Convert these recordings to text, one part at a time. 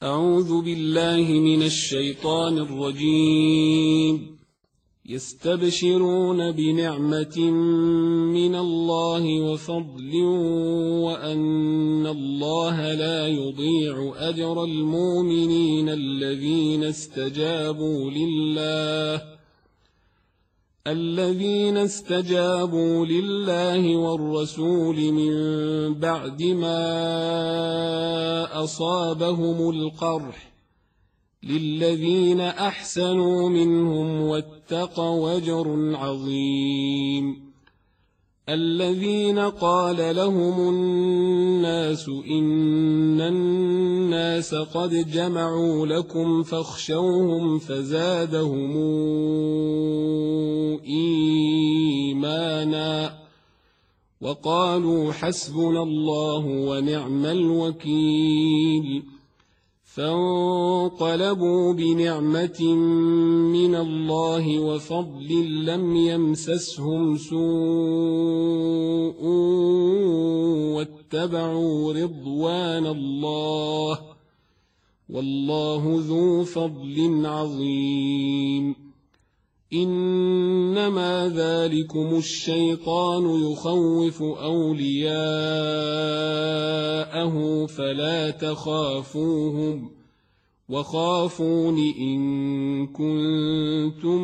أعوذ بالله من الشيطان الرجيم. يستبشرون بنعمة من الله وفضل وأن الله لا يضيع أجر المؤمنين الذين استجابوا لله والرسول من بعد ما أصابهم القرح للذين أحسنوا منهم واتقوا أجر عظيم. الذين قال لهم الناس إن الناس قد جمعوا لكم فاخشوهم فزادهم إيمانا وقالوا حسبنا الله ونعم الوكيل. فانقلبوا بنعمة من الله وفضل لم يمسسهم سوء واتبعوا رضوان الله والله ذو فضل عظيم. إنما ذلكم الشيطان يخوف أولياءه فلا تخافوهم وخافون إن كنتم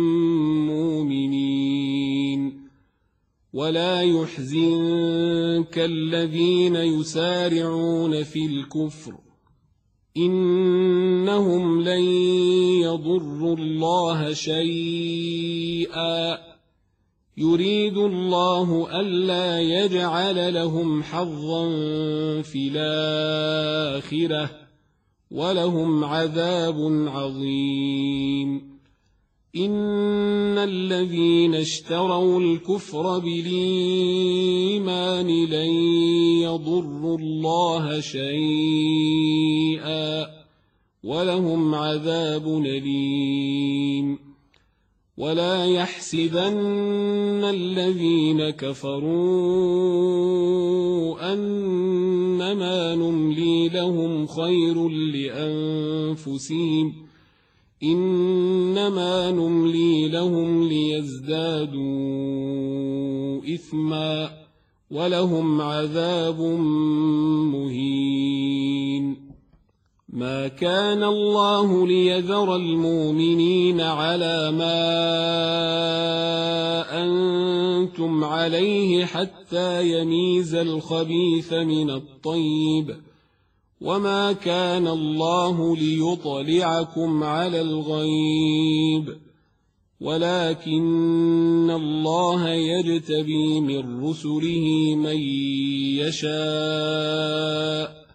مؤمنين. ولا يحزنك الذين يسارعون في الكفر إنهم لن يضروا الله شيئا يريد الله ألا يجعل لهم حظا في الآخرة ولهم عذاب عظيم. إن الذين اشتروا الكفر بالإيمان لن يضروا الله شيئا ولهم عذاب أليم. ولا يحسبن الذين كفروا أنما نملي لهم خير لأنفسهم إنما نملي لهم ليزدادوا إثما ولهم عذاب مهين. ما كان الله ليذر المؤمنين على ما أنتم عليه حتى يميز الخبيث من الطيب وما كان الله ليطلعكم على الغيب ولكن الله يجتبي من رسله من يشاء.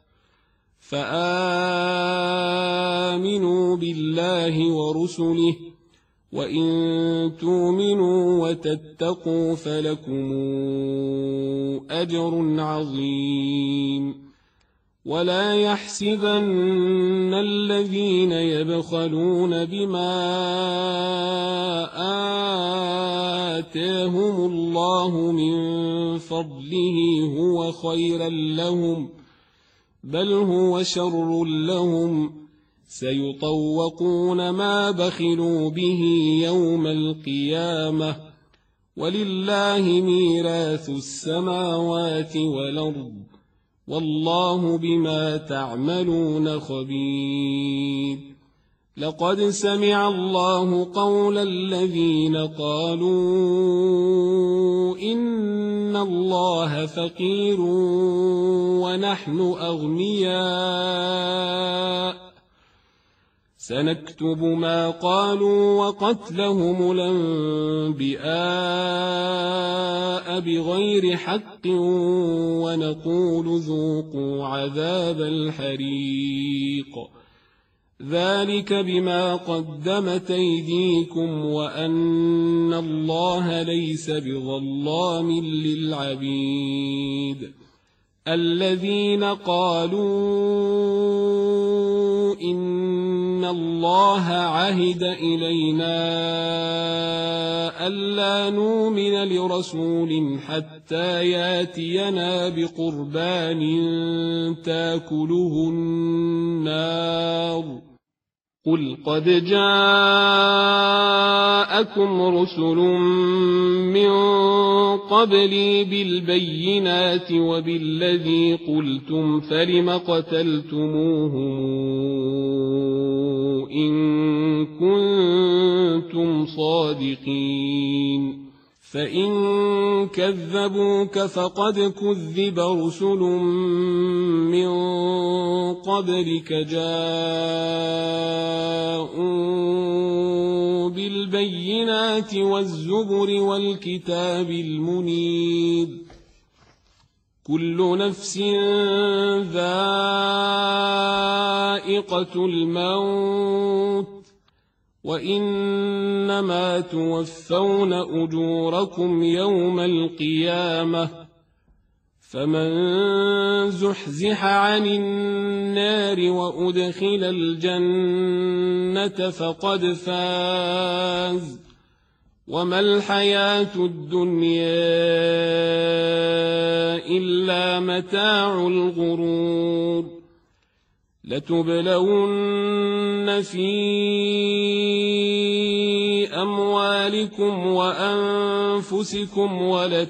فآمنوا بالله ورسله وإن تؤمنوا وتتقوا فلكم أجر عظيم. ولا يحسبن الذين يبخلون بما آتاهم الله من فضله هو خيرا لهم بل هو شر لهم سيطوقون ما بخلوا به يوم القيامة ولله ميراث السماوات والأرض والله بما تعملون خبير. لقد سمع الله قول الذين قالوا إن الله فقير ونحن أغنياء سنكتب ما قالوا وقتلهم الأنبياء بغير حق ونقول ذوقوا عذاب الحريق ذلك بما قدمت أيديكم وأن الله ليس بظلام للعبيد. الذين قالوا إن الله عهد إلينا ألا نؤمن لرسول حتى ياتينا بقربان تاكله النار قل قد جاءكم رسل من قبلي بالبينات وبالذي قلتم فلم قتلتموهم إن كنتم صادقين فإن كذبوك فقد كذب رسل من قبلك جاءوا بالبينات والزبر والكتاب المنير كل نفس ذائقة الموت وإنما توفون أجوركم يوم القيامة فمن زحزح عن النار وأدخل الجنة فقد فاز وما الحياة الدنيا إلا متاع الغرور لتبلون في أموالكم وأنفسكم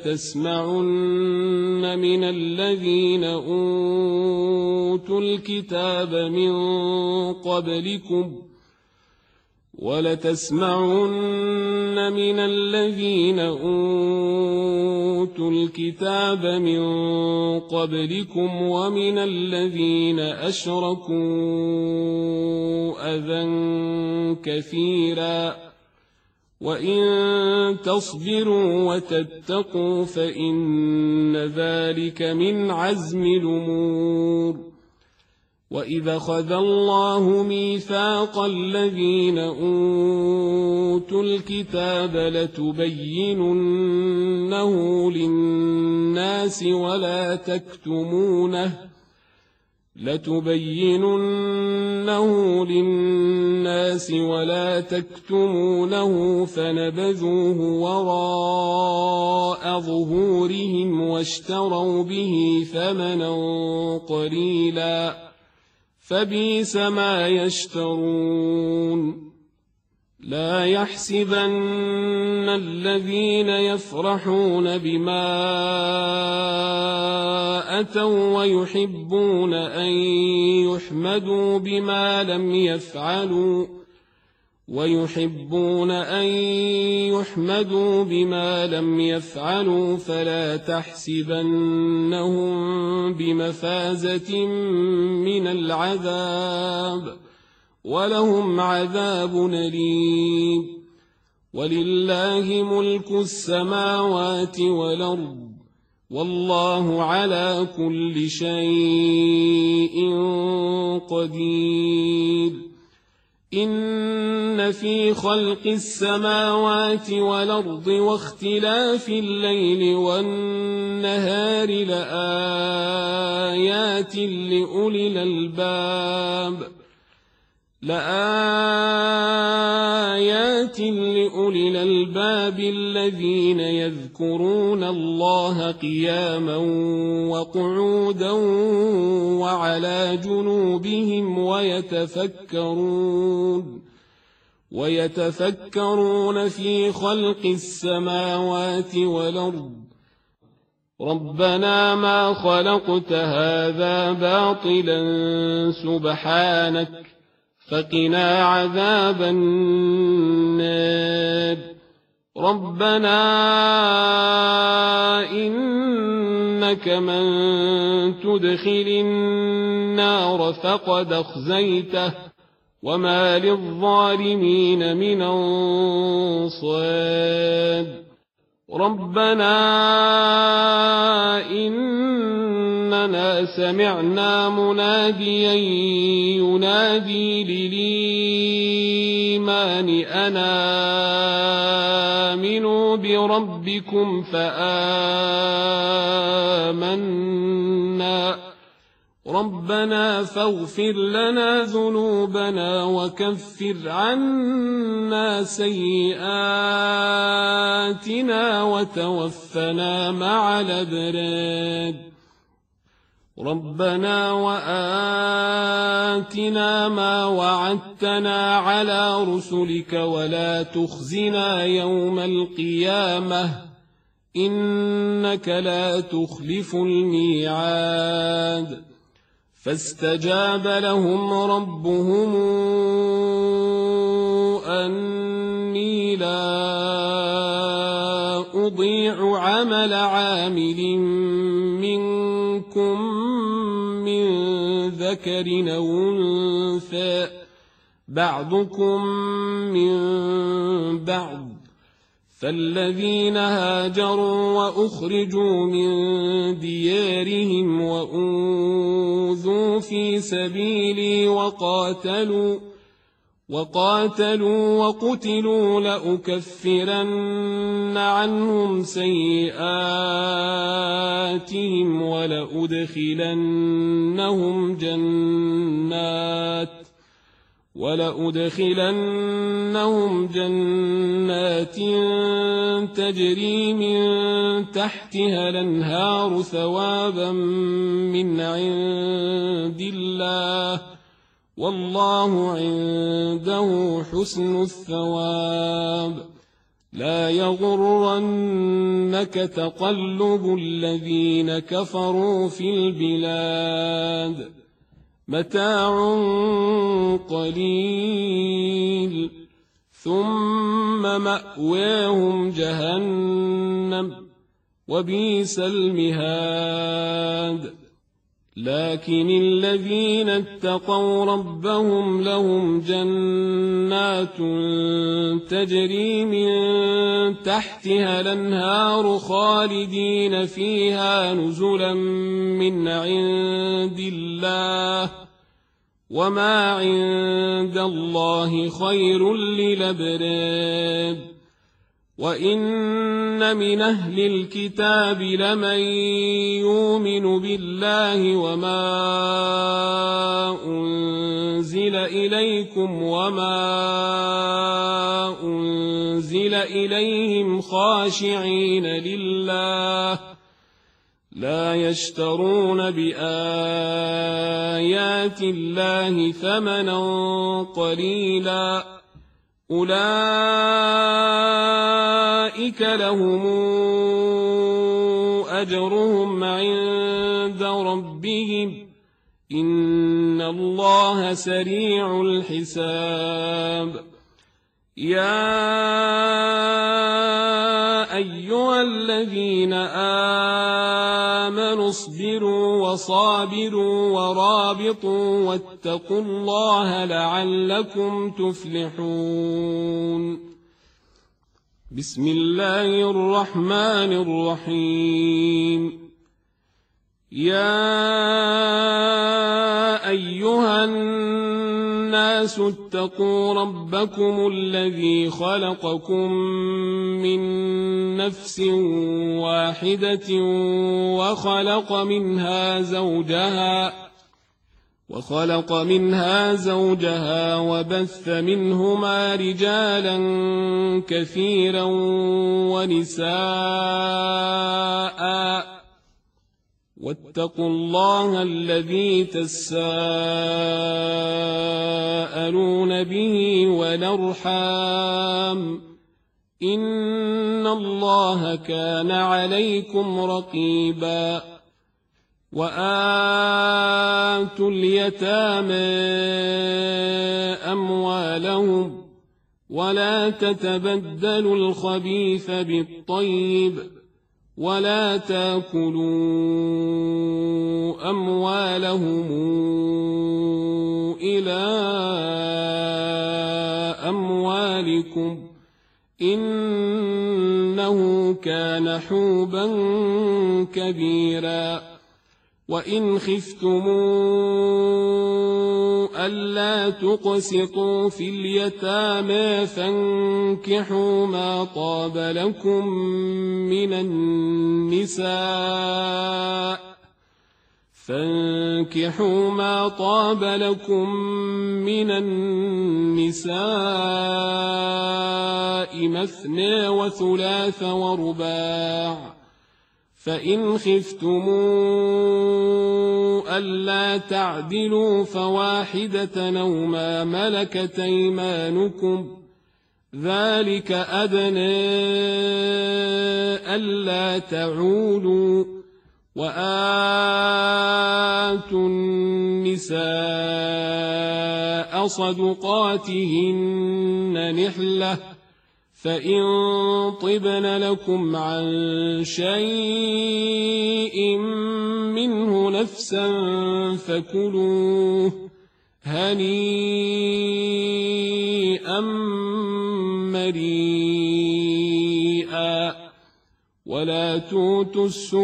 ولتسمعن من الذين أوتوا الكتاب من قبلكم ومن الذين أشركوا أذى كثيرا وإن تصبروا وتتقوا فإن ذلك من عزم الأمور وإذا أخذ الله ميثاق الذين أوتوا الكتاب لتبيننه للناس ولا تكتمونه فنبذوه وراء ظهورهم واشتروا به ثمنا قليلا فبئس ما يشترون لا يحسبن الذين يفرحون بما أتوا ويحبون أن يحمدوا بما لم يفعلوا فلا تحسبنهم بمفازة من العذاب ولهم عذاب أليم ولله ملك السماوات والأرض والله على كل شيء قدير إن في خلق السماوات والأرض واختلاف الليل والنهار لآيات لأولي الألباب الذين يذكرون الله قياما وقعودا وعلى جنوبهم ويتفكرون في خلق السماوات والأرض ربنا ما خلقت هذا باطلا سبحانك فقنا عذاب النار ربنا إنك من تدخل النار فقد أخزيته وما للظالمين من أنصار ربنا إننا سمعنا مناديا ينادي للإيمان أن آمنوا بربكم فآمنا ربنا فاغفر لنا ذنوبنا وكفر عنا سيئاتنا وتوفنا مع الأبرار ربنا وآتنا ما وعدتنا على رسلك ولا تخزنا يوم القيامة إنك لا تخلف الميعاد فاستجاب لهم ربهم أني لا أضيع عمل عامل منكم من ذكر أو أنثى بعضكم من بعض فالذين هاجروا وأخرجوا من ديارهم وأوذوا في سبيلي وقاتلوا وقتلوا لأكفرن عنهم سيئاتهم ولأدخلنهم جنات تجري من تحتها الأنهار ثوابا من عند الله والله عنده حسن الثواب لا يغرنك تقلب الذين كفروا في البلاد متاع قليل ثم مأواهم جهنم وبئس المهاد لكن الذين اتقوا ربهم لهم جنات تجري من تحتها الأنهار خالدين فيها نزلا من عند الله وما عند الله خير للأبرار وإن من أهل الكتاب لمن يؤمن بالله وما أنزل إليكم وما أنزل إليهم خاشعين لله لا يشترون بآيات الله ثمنا قليلا أولئك لهم أجرهم عند ربهم إن الله سريع الحساب يا أيها الذين آمنوا اصبروا وصابروا ورابطوا واتقوا الله لعلكم تفلحون بسم الله الرحمن الرحيم يا أيها الناس اتقوا ربكم الذي خلقكم من نفس واحدة وخلق منها زوجها وبث منهما رجالا كثيرا ونساء واتقوا الله الذي تساءلون به والأرحام إن الله كان عليكم رقيبا وآتوا اليتامى أموالهم ولا تتبدلوا الخبيث بالطيب ولا تاكلوا أموالهم إلى أموالكم إنه كان حوبا كبيرا وإن خفتموا ألا تقسطوا في اليتامى فانكحوا ما طاب لكم من النساء مثنى وثلاث ورباع فإن خفتم ألا تعدلوا فواحدة أو ما ملكت أيمانكم ذلك أدنى ألا تعولوا وآتوا النساء صدقاتهن نحلة فإن طبن لكم عن شيء منه نفسا فكلوه هنيئا مريئا ولا تؤتوا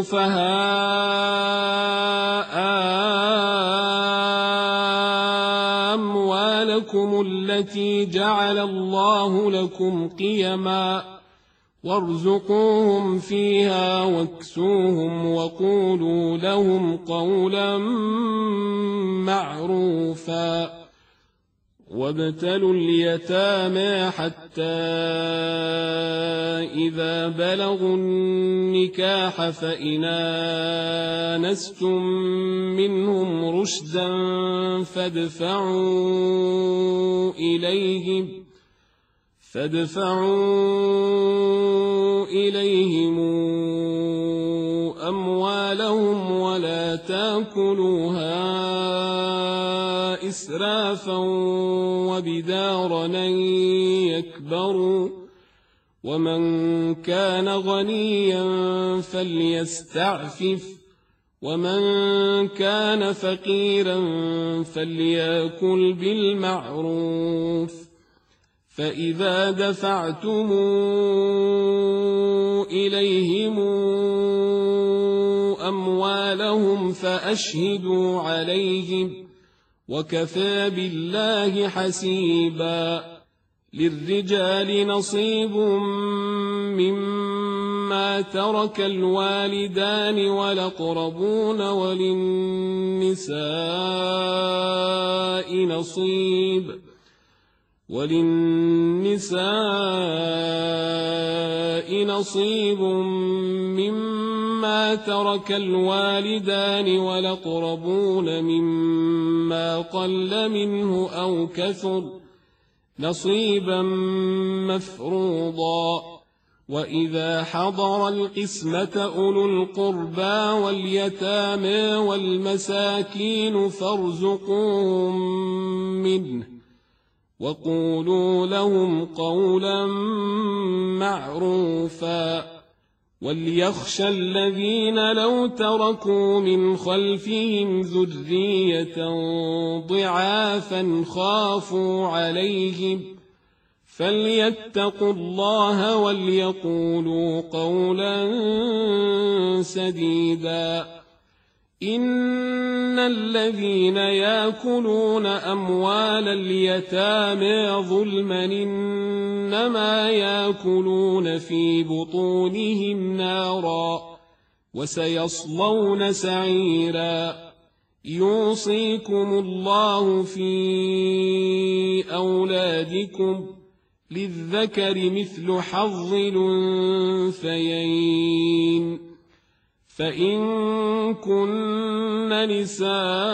السفهاء أموالكم التي جعل الله لكم قيما وارزقوهم فيها واكسوهم وقولوا لهم قولا معروفا وابتلوا اليتامى حتى إذا بلغوا النكاح فإن آنستم منهم رشدا فادفعوا إليهم أموالهم ولا تأكلوها إسرافا وبدارا أن يكبروا ومن كان غنيا فليستعفف ومن كان فقيرا فليأكل بالمعروف فإذا دفعتم إليهم أموالهم فأشهدوا عليهم وكفى بالله حسيبا للرجال نصيب مما ترك الوالدان والأقربون وللنساء نصيب مما ترك الوالدان والأقربون مما قل منه أو كثر نصيبا مفروضا وإذا حضر القسمة أولو القربى واليتامى والمساكين فارزقوهم منه وقولوا لهم قولا معروفا وليخشى الذين لو تركوا من خلفهم ذرية ضعافا خافوا عليهم فليتقوا الله وليقولوا قولا سديدا إن الذين يأكلون أموال اليتامى ظلما إنما يأكلون في بطونهم نارا وسيصلون سعيرا يوصيكم الله في أولادكم للذكر مثل حظ الأنثيين فإن كن نساء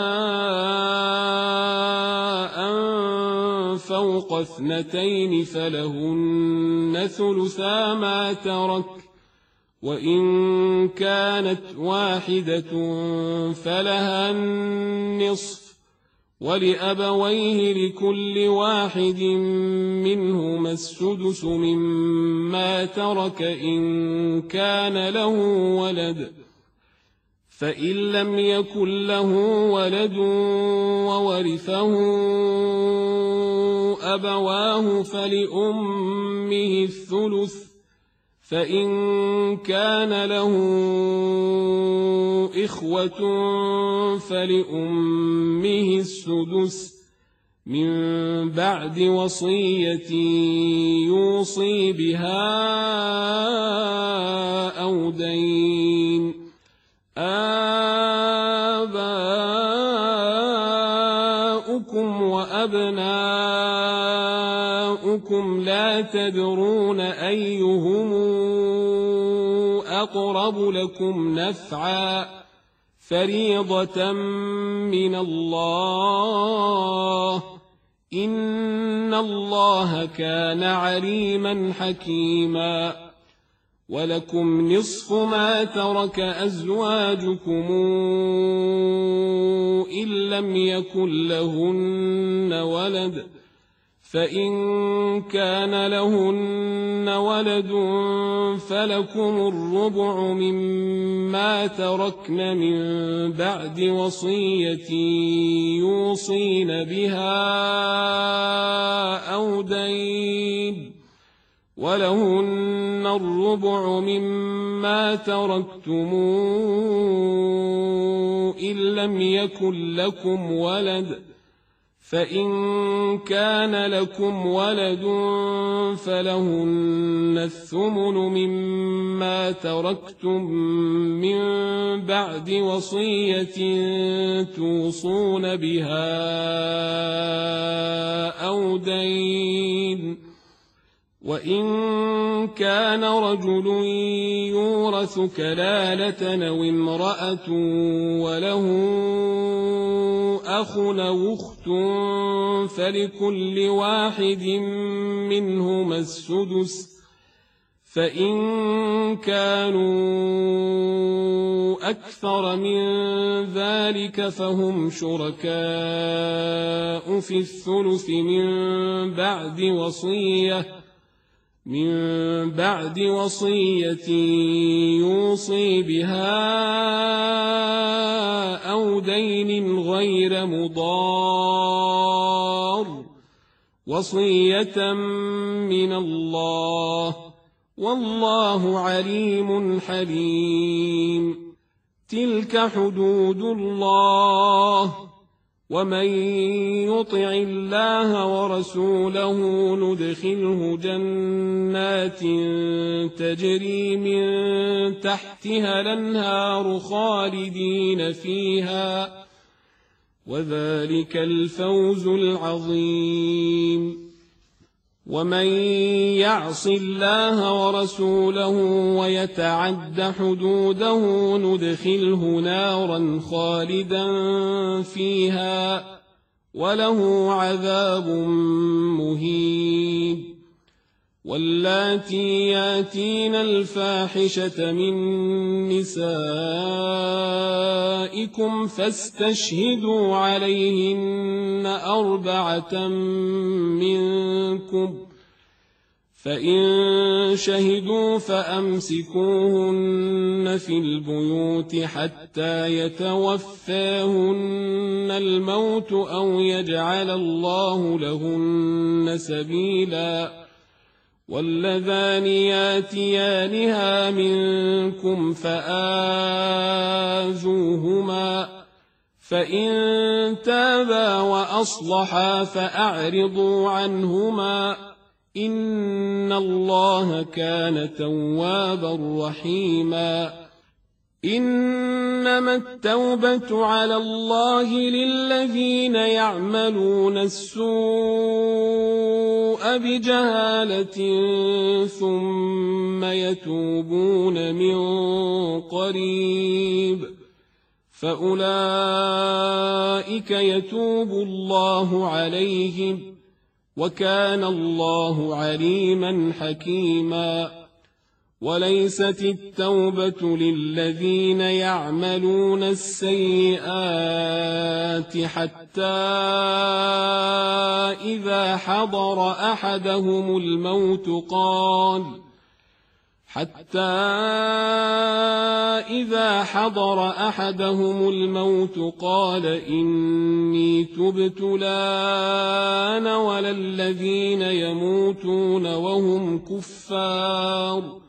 فوق 2 فلهن ثلثا ما ترك وإن كانت واحدة فلها النصف ولأبويه لكل واحد منهما السدس مما ترك إن كان له ولد فإن لم يكن له ولد وورثه أبواه فلأمه الثلث فإن كان له إخوة فلأمه السدس من بعد وصية يوصي بها أو دين آباؤكم وأبناؤكم لا تدرون أيهم أقرب لكم نفعا فريضة من الله إن الله كان عليما حكيما ولكم نصف ما ترك أزواجكم إن لم يكن لهن ولد فإن كان لهن ولد فلكم الربع مما تركن من بعد وصية يوصين بها أو دين ولهن الربع مما تركتم إن لم يكن لكم ولد فإن كان لكم ولد فلهن الثمن مما تركتم من بعد وصية توصون بها أو دين وإن كان رجل يورث كلالة أو امرأة وله أخ أو أخت فلكل واحد منهما السدس فإن كانوا أكثر من ذلك فهم شركاء في الثلث من بعد وصية يوصي بها أو دين غير مضار وصية من الله والله عليم حليم تلك حدود الله ومن يطع الله ورسوله ندخله جنات تجري من تحتها الأنهار خالدين فيها وذلك الفوز العظيم ومن يعص الله ورسوله ويتعد حدوده ندخله نارا خالدا فيها وله عذاب مهين واللاتي ياتين الفاحشة من نسائكم فاستشهدوا عليهن 4 منكم فإن شهدوا فأمسكوهن في البيوت حتى يتوفاهن الموت أو يجعل الله لهن سبيلا واللذان ياتيانها منكم فآذوهما فإن تابا وأصلحا فأعرضوا عنهما إن الله كان توابا رحيما إنما التوبة على الله للذين يعملون السوء بجهالة ثم يتوبون من قريب فأولئك يتوب الله عليهم وكان الله عليما حكيما وليست التوبة للذين يعملون السيئات حتى إذا حضر أحدهم الموت قال إني تبت الآن ولا الذين يموتون وهم كفار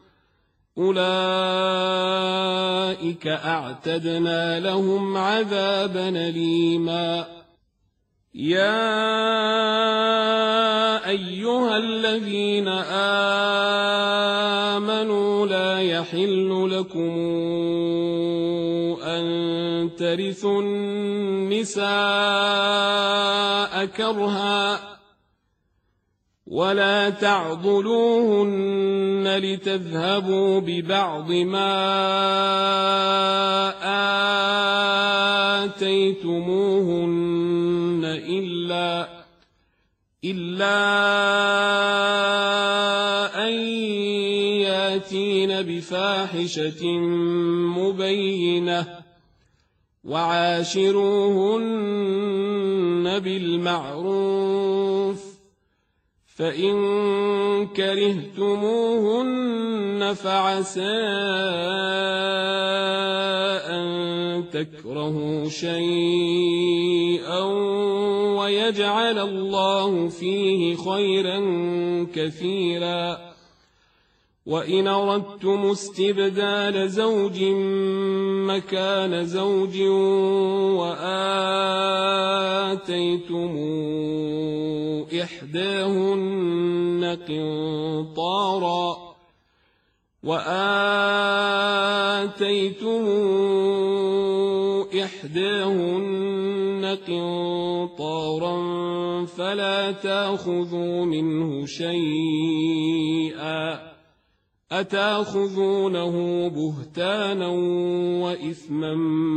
أولئك أعتدنا لهم عذابا أليما يا أيها الذين آمنوا لا يحل لكم أن ترثوا النساء كرها ولا تعضلوهن لتذهبوا ببعض ما آتيتموهن إلا أن ياتين بفاحشة مبينة وعاشروهن بالمعروف فإن كرهتموهن فعسى أن تكرهوا شيئا ويجعل الله فيه خيرا كثيرا وإن أردتم استبدال زوج مكان زوج وآتيتم إحداهن قنطارا فلا تأخذوا منه شيئا أتأخذونه بهتانا وإثما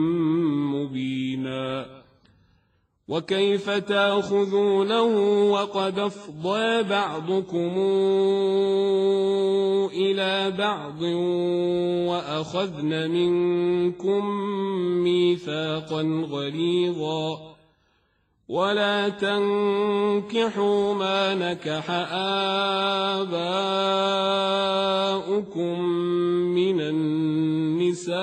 مبينا وكيف تأخذونه وقد أفضى بعضكم إلى بعض وأخذن منكم ميثاقا غليظا ولا تنكحوا ما نكح آباؤكم من النساء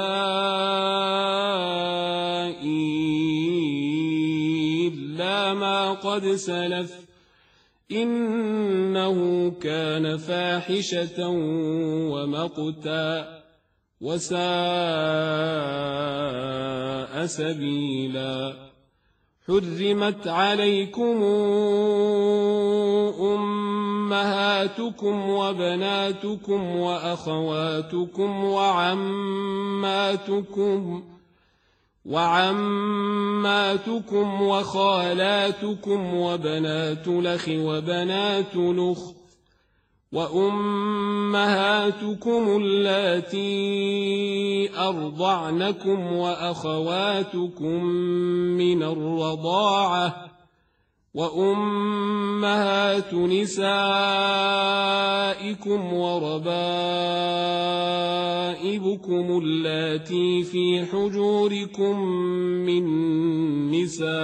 إلا ما قد سلف إنه كان فاحشة ومقتا وساء سبيلا حرمت عليكم أمهاتكم وبناتكم وأخواتكم وعماتكم وخالاتكم وبنات الأخ وبنات الأخت وأمهاتكم اللاتي أرضعنكم وأخواتكم من الرضاعة وأمهات نسائكم وربائبكم اللاتي في حجوركم من نسائكم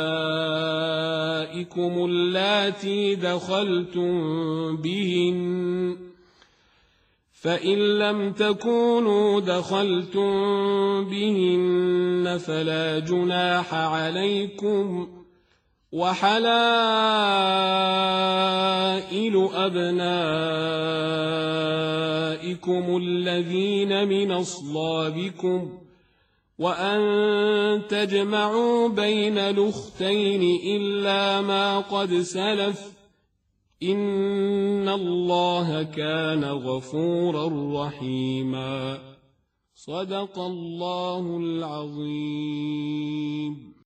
اللاتي دخلتم بهن فإن لم تكونوا دخلتم بهن فلا جناح عليكم وحلائل أبنائكم الذين من أصلابكم وأن تجمعوا بين الأختين إلا ما قد سلف إن الله كان غفورا رحيما صدق الله العظيم.